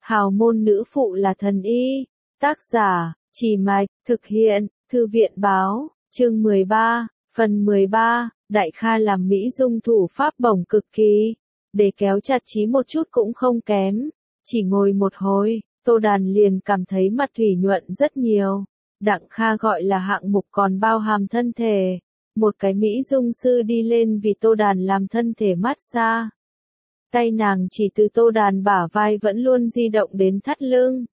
Hào môn nữ phụ là thần y. Tác giả, Trì Mạch, thực hiện, Thư viện báo, chương 13, phần 13, Đại Kha làm Mỹ Dung thủ pháp bổng cực kỳ. Để kéo chặt chí một chút cũng không kém. Chỉ ngồi một hồi, Tô Đàn liền cảm thấy mặt thủy nhuận rất nhiều. Đặng Kha gọi là hạng mục còn bao hàm thân thể. Một cái Mỹ Dung sư đi lên vì Tô Đàn làm thân thể massage. Tay nàng chỉ từ Tô Đàn bả vai vẫn luôn di động đến thắt lưng.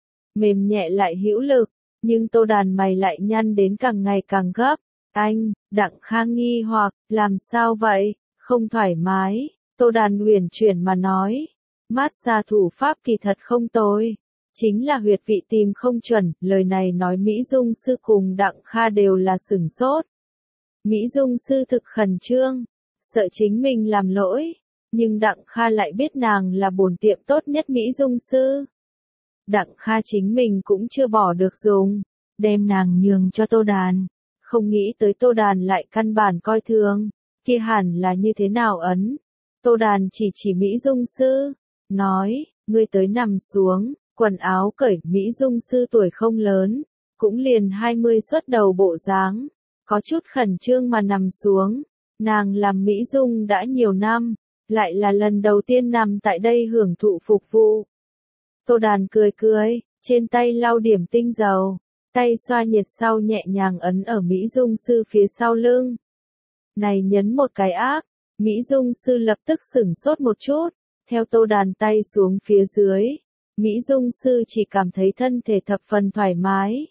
Mềm nhẹ lại hữu lực, nhưng Tô Đàn mày lại nhăn đến càng ngày càng gấp. Anh, Đặng Kha nghi hoặc, làm sao vậy, không thoải mái. Tô Đàn uyển chuyển mà nói. Massage thủ pháp kỳ thật không tồi. Chính là huyệt vị tìm không chuẩn, lời này nói Mỹ Dung sư cùng Đặng Kha đều là sửng sốt. Mỹ Dung sư thực khẩn trương, sợ chính mình làm lỗi, nhưng Đặng Kha lại biết nàng là bổn tiệm tốt nhất Mỹ Dung sư. Đặng Kha chính mình cũng chưa bỏ được dùng, đem nàng nhường cho Tô Đàn, không nghĩ tới Tô Đàn lại căn bản coi thường, kia hẳn là như thế nào ấn. Tô Đàn chỉ Mỹ Dung sư, nói, ngươi tới nằm xuống, quần áo cởi. Mỹ Dung sư tuổi không lớn, cũng liền 20 xuất đầu bộ dáng, có chút khẩn trương mà nằm xuống. Nàng làm Mỹ Dung đã nhiều năm, lại là lần đầu tiên nằm tại đây hưởng thụ phục vụ. Tô Đàn cười cười, trên tay lau điểm tinh dầu, tay xoa nhiệt sau nhẹ nhàng ấn ở Mỹ Dung sư phía sau lưng. Này nhấn một cái áp, Mỹ Dung sư lập tức sửng sốt một chút, theo Tô Đàn tay xuống phía dưới. Mỹ Dung sư chỉ cảm thấy thân thể thập phần thoải mái.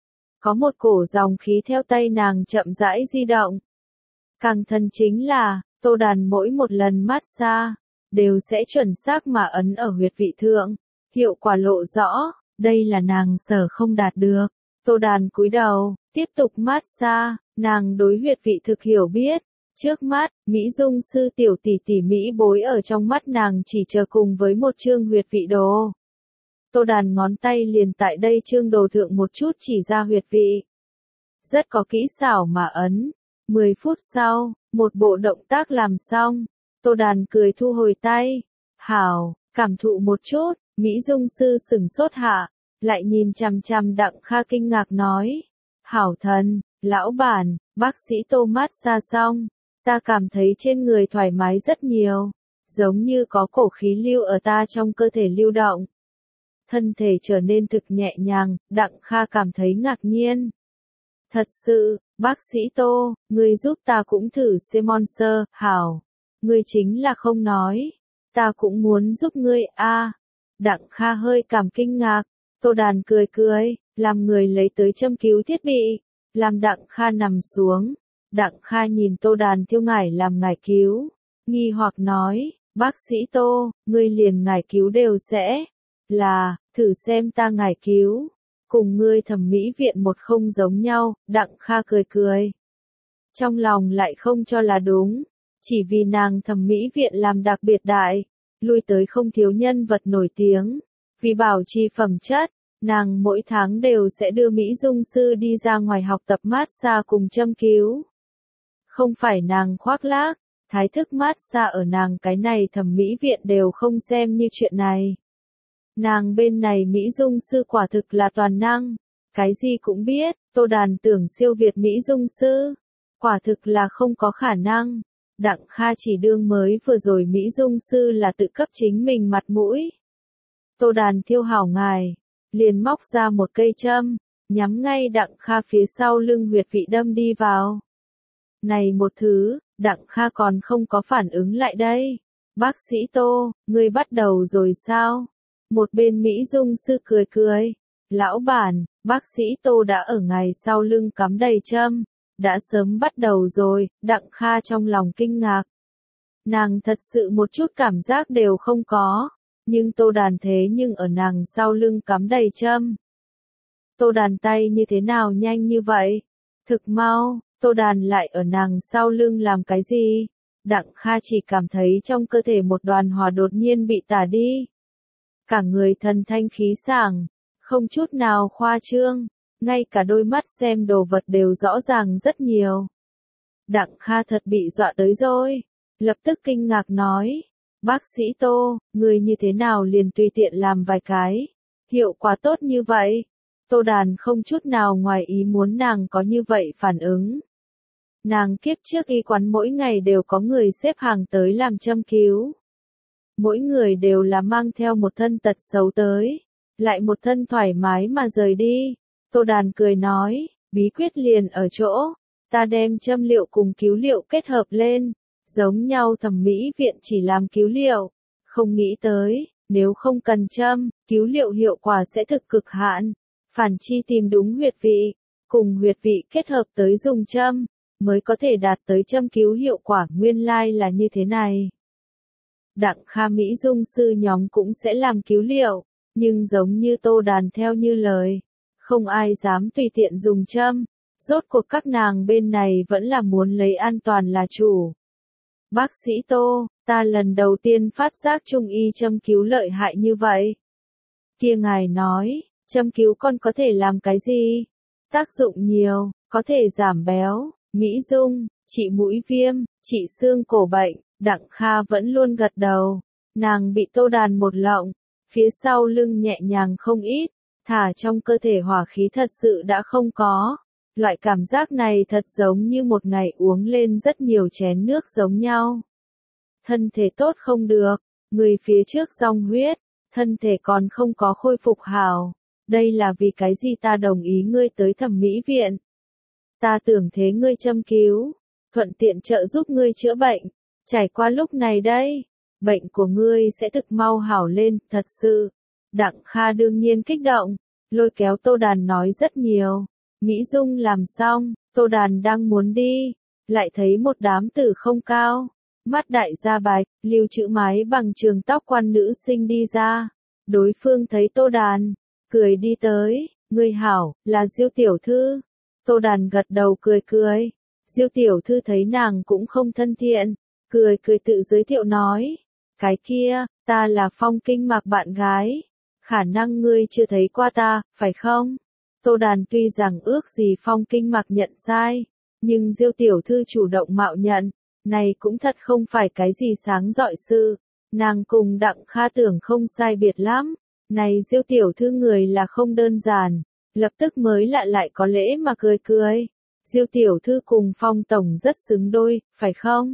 Có một cổ dòng khí theo tay nàng chậm rãi di động. Càng thân chính là, Tô Đàn mỗi một lần massage, đều sẽ chuẩn xác mà ấn ở huyệt vị thượng. Hiệu quả lộ rõ, đây là nàng sở không đạt được. Tô Đàn cúi đầu, tiếp tục massage, nàng đối huyệt vị thực hiểu biết. Trước mắt, Mỹ Dung sư tiểu tỷ tỷ Mỹ bối ở trong mắt nàng chỉ chờ cùng với một chương huyệt vị đồ. Tô Đàn ngón tay liền tại đây chương đồ thượng một chút chỉ ra huyệt vị. Rất có kỹ xảo mà ấn. 10 phút sau, một bộ động tác làm xong. Tô Đàn cười thu hồi tay. Hảo, cảm thụ một chút. Mỹ Dung sư sửng sốt hạ, lại nhìn chằm chằm Đặng Kha kinh ngạc nói. Hảo thần, lão bản, bác sĩ Tô massage xong, ta cảm thấy trên người thoải mái rất nhiều, giống như có cổ khí lưu ở ta trong cơ thể lưu động. Thân thể trở nên thực nhẹ nhàng, Đặng Kha cảm thấy ngạc nhiên. Thật sự, bác sĩ Tô, ngươi giúp ta cũng thử sponsor, hảo. Ngươi chính là không nói. Ta cũng muốn giúp ngươi a. Đặng Kha hơi cảm kinh ngạc. Tô Đàn cười cười, làm người lấy tới châm cứu thiết bị. Làm Đặng Kha nằm xuống. Đặng Kha nhìn Tô Đàn thiêu ngải làm ngải cứu. Nghi hoặc nói, bác sĩ Tô, ngươi liền ngải cứu đều sẽ. Là, thử xem ta ngải cứu. Cùng ngươi thẩm mỹ viện một không giống nhau, Đặng Kha cười cười. Trong lòng lại không cho là đúng. Chỉ vì nàng thẩm mỹ viện làm đặc biệt đại, lui tới không thiếu nhân vật nổi tiếng. Vì bảo trì phẩm chất, nàng mỗi tháng đều sẽ đưa Mỹ Dung sư đi ra ngoài học tập massage cùng châm cứu. Không phải nàng khoác lác, thái thức massage ở nàng cái này thẩm mỹ viện đều không xem như chuyện này. Nàng bên này Mỹ Dung sư quả thực là toàn năng, cái gì cũng biết. Tô Đàn tưởng siêu việt Mỹ Dung sư, quả thực là không có khả năng. Đặng Kha chỉ đương mới vừa rồi Mỹ Dung sư là tự cấp chính mình mặt mũi. Tô Đàn thiêu hảo ngài, liền móc ra một cây châm, nhắm ngay Đặng Kha phía sau lưng huyệt vị đâm đi vào. Này một thứ, Đặng Kha còn không có phản ứng lại đây. Bác sĩ Tô, ngươi bắt đầu rồi sao? Một bên Mỹ Dung sư cười cười. Lão bản, bác sĩ Tô đã ở ngài sau lưng cắm đầy châm. Đã sớm bắt đầu rồi, Đặng Kha trong lòng kinh ngạc. Nàng thật sự một chút cảm giác đều không có. Nhưng Tô Đàn thế nhưng ở nàng sau lưng cắm đầy châm. Tô Đàn tay như thế nào nhanh như vậy? Thực mau, Tô Đàn lại ở nàng sau lưng làm cái gì? Đặng Kha chỉ cảm thấy trong cơ thể một đoàn hỏa đột nhiên bị tả đi. Cả người thần thanh khí sảng, không chút nào khoa trương, ngay cả đôi mắt xem đồ vật đều rõ ràng rất nhiều. Đặng Kha thật bị dọa tới rồi, lập tức kinh ngạc nói, Bác sĩ Tô, người như thế nào liền tùy tiện làm vài cái. Hiệu quả tốt như vậy. Tô Đàn không chút nào ngoài ý muốn nàng có như vậy phản ứng. Nàng kiếp trước y quán mỗi ngày đều có người xếp hàng tới làm châm cứu. Mỗi người đều là mang theo một thân tật xấu tới, lại một thân thoải mái mà rời đi. Tô Đàn cười nói, bí quyết liền ở chỗ, ta đem châm liệu cùng cứu liệu kết hợp lên, giống nhau thẩm mỹ viện chỉ làm cứu liệu, không nghĩ tới, nếu không cần châm, cứu liệu hiệu quả sẽ thực cực hạn, phản chi tìm đúng huyệt vị, cùng huyệt vị kết hợp tới dùng châm, mới có thể đạt tới châm cứu hiệu quả nguyên lai là như thế này. Đặng Kha Mỹ Dung sư nhóm cũng sẽ làm cứu liệu, nhưng giống như Tô Đàn theo như lời, không ai dám tùy tiện dùng châm, rốt cuộc các nàng bên này vẫn là muốn lấy an toàn là chủ. Bác sĩ Tô, ta lần đầu tiên phát giác trung y châm cứu lợi hại như vậy. Kia ngài nói, châm cứu con có thể làm cái gì? Tác dụng nhiều, có thể giảm béo, mỹ dung, trị mũi viêm, trị xương cổ bệnh. Đặng Kha vẫn luôn gật đầu, nàng bị Tô Đàn một lộng, phía sau lưng nhẹ nhàng không ít, thả trong cơ thể hỏa khí thật sự đã không có. Loại cảm giác này thật giống như một ngày uống lên rất nhiều chén nước giống nhau. Thân thể tốt không được, người phía trước dòng huyết, thân thể còn không có khôi phục hảo. Đây là vì cái gì ta đồng ý ngươi tới thẩm mỹ viện. Ta tưởng thế ngươi châm cứu, thuận tiện trợ giúp ngươi chữa bệnh. Trải qua lúc này đây, bệnh của ngươi sẽ thực mau hảo lên, thật sự. Đặng Kha đương nhiên kích động, lôi kéo Tô Đàn nói rất nhiều. Mỹ Dung làm xong, Tô Đàn đang muốn đi, lại thấy một đám tử không cao, mắt đại da bạch, lưu chữ mái bằng trường tóc quan nữ sinh đi ra. Đối phương thấy Tô Đàn, cười đi tới, ngươi hảo, là Diêu tiểu thư. Tô Đàn gật đầu cười cười, Diêu tiểu thư thấy nàng cũng không thân thiện. Cười cười tự giới thiệu nói, cái kia, ta là Phong Kinh Mạc bạn gái, khả năng ngươi chưa thấy qua ta, phải không? Tô Đàn tuy rằng ước gì Phong Kinh Mạc nhận sai, nhưng Diêu tiểu thư chủ động mạo nhận, này cũng thật không phải cái gì sáng rọi sự, nàng cùng Đặng Kha tưởng không sai biệt lắm, này Diêu tiểu thư người là không đơn giản, lập tức mới lại có lễ mà cười cười, Diêu tiểu thư cùng Phong tổng rất xứng đôi, phải không?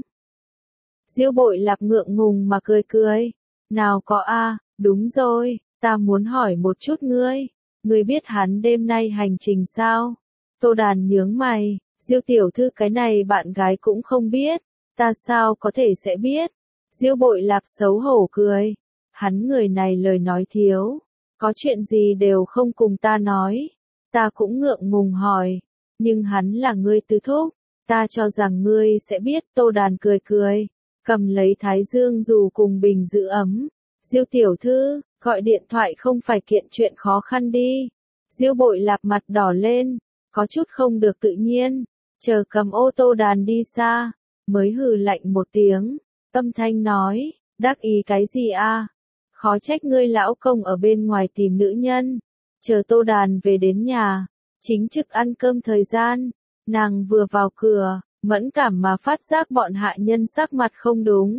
Diêu Bội Lạp ngượng ngùng mà cười cười. Nào có a, đúng rồi, ta muốn hỏi một chút ngươi biết hắn đêm nay hành trình sao? Tô Đàn nhướng mày, Diêu tiểu thư cái này bạn gái cũng không biết, ta sao có thể sẽ biết? Diêu Bội Lạp xấu hổ cười, hắn người này lời nói thiếu, có chuyện gì đều không cùng ta nói, ta cũng ngượng ngùng hỏi, nhưng hắn là ngươi tứ thúc, ta cho rằng ngươi sẽ biết. Tô Đàn cười cười. Cầm lấy thái dương dù cùng bình giữ ấm. Diêu tiểu thư, gọi điện thoại không phải kiện chuyện khó khăn đi. Diêu Bội Lạp mặt đỏ lên, có chút không được tự nhiên, chờ cầm ô tô Đàn đi xa, mới hừ lạnh một tiếng, âm thanh nói, đắc ý cái gì a? Khó trách ngươi lão công ở bên ngoài tìm nữ nhân. Chờ Tô Đàn về đến nhà, chính trực ăn cơm thời gian, nàng vừa vào cửa, mẫn cảm mà phát giác bọn hạ nhân sắc mặt không đúng.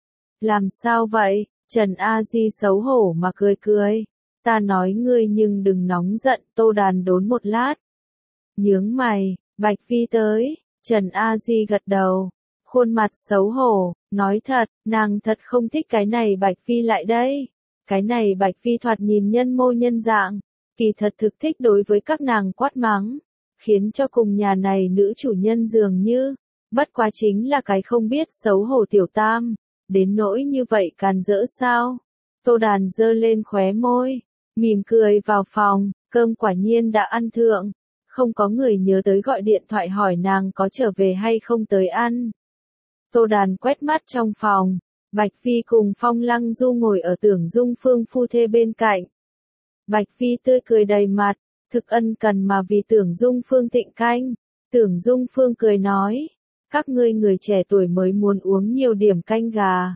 Làm sao vậy? Trần A Di xấu hổ mà cười cười. Ta nói ngươi nhưng đừng nóng giận. Tô Đàn đốn một lát. Nhướng mày, Bạch Phi tới. Trần A Di gật đầu. Khuôn mặt xấu hổ, nói thật, nàng thật không thích cái này Bạch Phi lại đây. Cái này Bạch Phi thoạt nhìn nhân mô nhân dạng, kỳ thật thực thích đối với các nàng quát mắng, khiến cho cùng nhà này nữ chủ nhân dường như, bất quá chính là cái không biết xấu hổ tiểu tam, đến nỗi như vậy càn rỡ sao? Tô Đàn giơ lên khóe môi, mỉm cười vào phòng, cơm quả nhiên đã ăn thượng, không có người nhớ tới gọi điện thoại hỏi nàng có trở về hay không tới ăn. Tô Đàn quét mắt trong phòng, Bạch Phi cùng Phong Lăng Du ngồi ở Tưởng Dung Phương phu thê bên cạnh. Bạch Phi tươi cười đầy mặt, thực ân cần mà vì Tưởng Dung Phương tịnh canh. Tưởng Dung Phương cười nói, các ngươi người trẻ tuổi mới muốn uống nhiều điểm canh gà.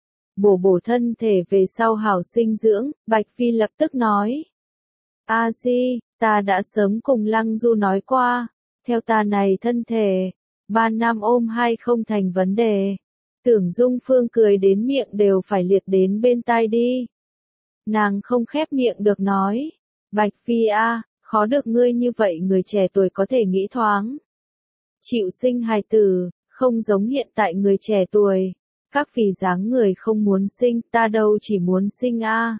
Bổ thân thể về sau hảo sinh dưỡng, Bạch Phi lập tức nói. A Di, ta đã sớm cùng Lăng Du nói qua, theo ta này thân thể, 3 năm ôm 2 không thành vấn đề. Tưởng Dung Phương cười đến miệng đều phải liệt đến bên tai đi. Nàng không khép miệng được nói. Bạch Phi a, khó được ngươi như vậy người trẻ tuổi có thể nghĩ thoáng. Chịu sinh hài tử, không giống hiện tại người trẻ tuổi. Các vì dáng người không muốn sinh, ta đâu chỉ muốn sinh a.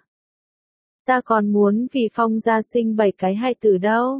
Ta còn muốn vì Phong gia sinh 7 cái hài tử đâu.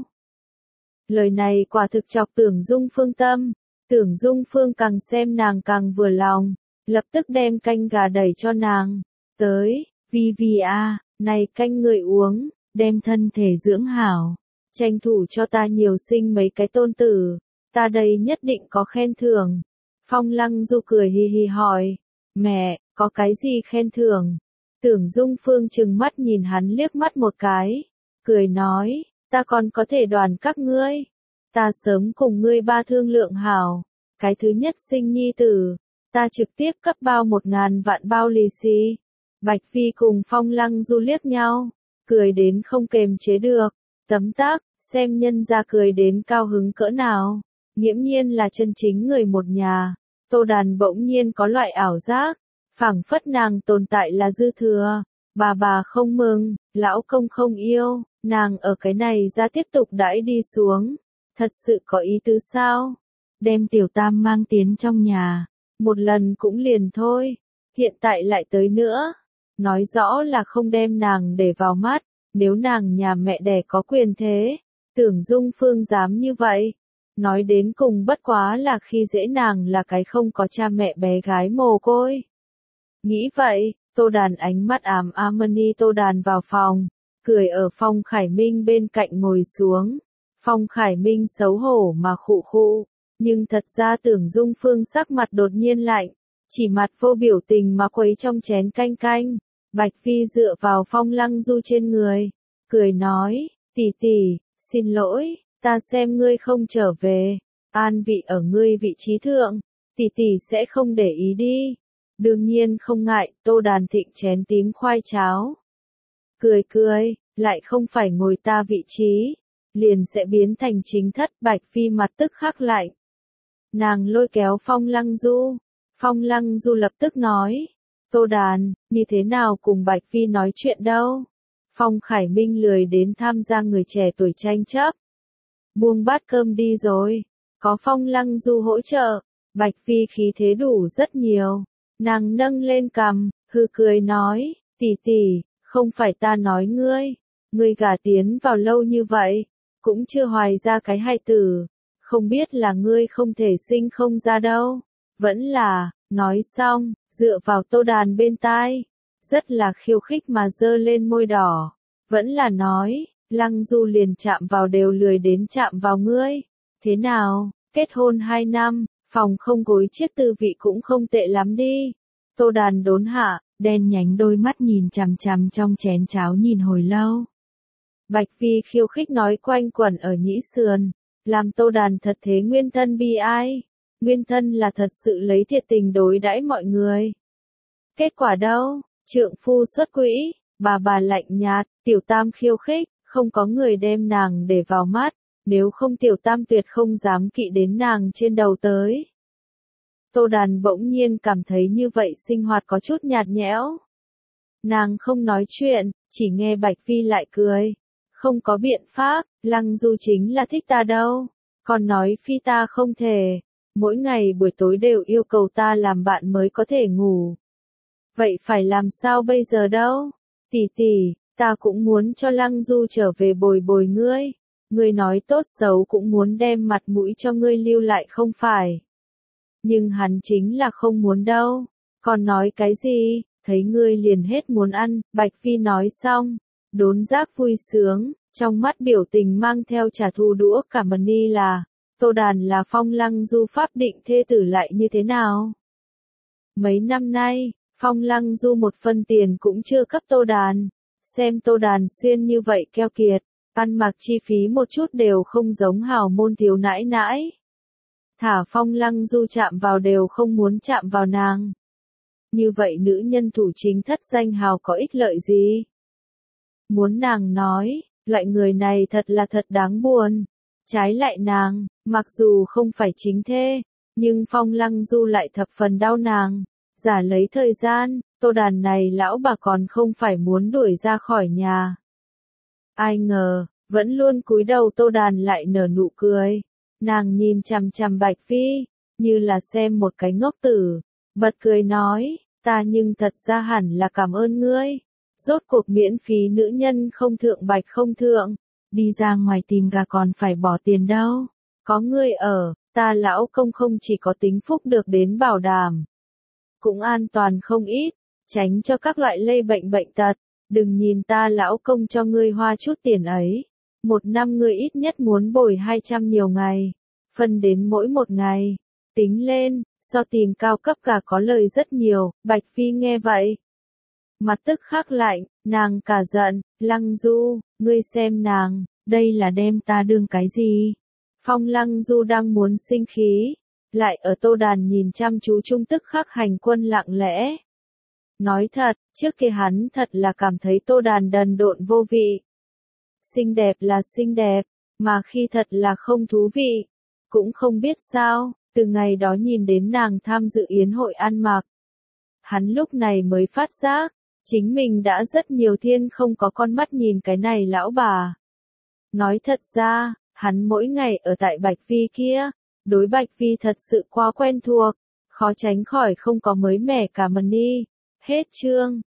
Lời này quả thực chọc Tưởng Dung Phương tâm. Tưởng Dung Phương càng xem nàng càng vừa lòng, lập tức đem canh gà đẩy cho nàng. Tới, Vi a, này canh người uống, đem thân thể dưỡng hảo, tranh thủ cho ta nhiều sinh mấy cái tôn tử, ta đây nhất định có khen thưởng. Phong Lăng Du cười hì hì hỏi, mẹ, có cái gì khen thưởng? Tưởng Dung Phương trừng mắt nhìn hắn liếc mắt một cái, cười nói, ta còn có thể đoàn các ngươi. Ta sớm cùng ngươi ba thương lượng hảo, cái thứ nhất sinh nhi tử, ta trực tiếp cấp bao 1.000 vạn bao lì xì. Bạch Phi cùng Phong Lăng Du liếc nhau, cười đến không kềm chế được, tấm tắc, xem nhân ra cười đến cao hứng cỡ nào, nghiễm nhiên là chân chính người một nhà. Tô Đàn bỗng nhiên có loại ảo giác, phảng phất nàng tồn tại là dư thừa, bà không mừng, lão công không yêu, nàng ở cái này ra tiếp tục đãi đi xuống. Thật sự có ý tứ sao? Đem tiểu tam mang tiến trong nhà, một lần cũng liền thôi, hiện tại lại tới nữa. Nói rõ là không đem nàng để vào mắt, nếu nàng nhà mẹ đẻ có quyền thế, Tưởng Dung Phương dám như vậy. Nói đến cùng bất quá là khi dễ nàng là cái không có cha mẹ bé gái mồ côi. Nghĩ vậy, Tô Đàn ánh mắt ám Amani Tô Đàn vào phòng, cười ở Phong Khải Minh bên cạnh ngồi xuống. Phong Khải Minh xấu hổ mà khụ khụ, nhưng thật ra Tưởng Dung Phương sắc mặt đột nhiên lạnh, chỉ mặt vô biểu tình mà khuấy trong chén canh canh. Bạch Phi dựa vào Phong Lăng Du trên người, cười nói, tỷ tỷ, xin lỗi, ta xem ngươi không trở về, an vị ở ngươi vị trí thượng, tỷ tỷ sẽ không để ý đi. Đương nhiên không ngại, Tô Đàn thịnh chén tím khoai cháo. Cười, lại không phải ngồi ta vị trí, liền sẽ biến thành chính thất. Bạch Phi mặt tức khắc lạnh. Nàng lôi kéo Phong Lăng Du. Phong Lăng Du lập tức nói, Tô Đàn, như thế nào cùng Bạch Phi nói chuyện đâu. Phong Khải Minh lười đến tham gia người trẻ tuổi tranh chấp. Buông bát cơm đi rồi, có Phong Lăng Du hỗ trợ, Bạch Phi khí thế đủ rất nhiều. Nàng nâng lên cằm, hừ cười nói, tỷ, không phải ta nói ngươi gả tiến vào lâu như vậy, cũng chưa hoài ra cái hài tử, không biết là ngươi không thể sinh không ra đâu, vẫn là, nói xong, dựa vào Tô Đàn bên tai, rất là khiêu khích mà giơ lên môi đỏ, vẫn là nói, Lăng Du liền chạm vào đều lười đến chạm vào ngươi, thế nào, kết hôn 2 năm, phòng không gối chiếc tư vị cũng không tệ lắm đi. Tô Đàn đốn hạ, đen nhánh đôi mắt nhìn chằm chằm trong chén cháo nhìn hồi lâu. Bạch Phi khiêu khích nói quanh quẩn ở nhĩ sườn, làm Tô Đàn thật thế nguyên thân bi ai. Nguyên thân là thật sự lấy thiệt tình đối đãi mọi người. Kết quả đâu, trượng phu xuất quỹ, bà lạnh nhạt, tiểu tam khiêu khích, không có người đem nàng để vào mắt, nếu không tiểu tam tuyệt không dám kỵ đến nàng trên đầu tới. Tô Đàn bỗng nhiên cảm thấy như vậy sinh hoạt có chút nhạt nhẽo. Nàng không nói chuyện, chỉ nghe Bạch Phi lại cười. Không có biện pháp, Lăng Du chính là thích ta đâu. Còn nói Phi ta không thể. Mỗi ngày buổi tối đều yêu cầu ta làm bạn mới có thể ngủ. Vậy phải làm sao bây giờ đâu? Tỷ, ta cũng muốn cho Lăng Du trở về bồi bồi ngươi. Ngươi nói tốt xấu cũng muốn đem mặt mũi cho ngươi lưu lại không phải. Nhưng hắn chính là không muốn đâu. Còn nói cái gì, thấy ngươi liền hết muốn ăn. Bạch Phi nói xong, đốn giác vui sướng, trong mắt biểu tình mang theo trả thù đũa cảm ơn đi là, Tô Đàn là Phong Lăng Du pháp định thê tử lại như thế nào? Mấy năm nay, Phong Lăng Du một phân tiền cũng chưa cấp Tô Đàn, xem Tô Đàn xuyên như vậy keo kiệt, ăn mặc chi phí một chút đều không giống hào môn thiếu nãi nãi. Thả Phong Lăng Du chạm vào đều không muốn chạm vào nàng. Như vậy nữ nhân thủ chính thất danh hào có ích lợi gì? Muốn nàng nói, loại người này thật là thật đáng buồn. Trái lại nàng, mặc dù không phải chính thê, nhưng Phong Lăng Du lại thập phần đau nàng. giả lấy thời gian, Tô Đàn này lão bà còn không phải muốn đuổi ra khỏi nhà. Ai ngờ, vẫn luôn cúi đầu Tô Đàn lại nở nụ cười. Nàng nhìn chằm chằm Bạch Phi, như là xem một cái ngốc tử, bật cười nói, ta nhưng thật ra hẳn là cảm ơn ngươi. Rốt cuộc miễn phí nữ nhân không thượng bạch không thượng, đi ra ngoài tìm gà còn phải bỏ tiền đâu. Có ngươi ở, ta lão công không chỉ có tính phúc được đến bảo đảm, cũng an toàn không ít, tránh cho các loại lây bệnh tật. Đừng nhìn ta lão công cho ngươi hoa chút tiền ấy, một năm ngươi ít nhất muốn bồi 200 nhiều ngày, phân đến mỗi một ngày. Tính lên, so tìm cao cấp gà có lời rất nhiều. Bạch Phi nghe vậy, mặt tức khắc lạnh, nàng cả giận, Lăng Du, ngươi xem nàng, đây là đem ta đương cái gì? Phong Lăng Du đang muốn sinh khí, lại ở Tô Đàn nhìn chăm chú chung tức khắc hành quân lặng lẽ. Nói thật, trước kia hắn thật là cảm thấy Tô Đàn đần độn vô vị. Xinh đẹp là xinh đẹp, mà khi thật là không thú vị. Cũng không biết sao, từ ngày đó nhìn đến nàng tham dự yến hội ăn mặc. Hắn lúc này mới phát giác, chính mình đã rất nhiều thiên không có con mắt nhìn cái này lão bà. Nói thật ra, hắn mỗi ngày ở tại Bạch Phi kia, đối Bạch Phi thật sự quá quen thuộc, khó tránh khỏi không có mới mẻ cả mần đi. Hết chương.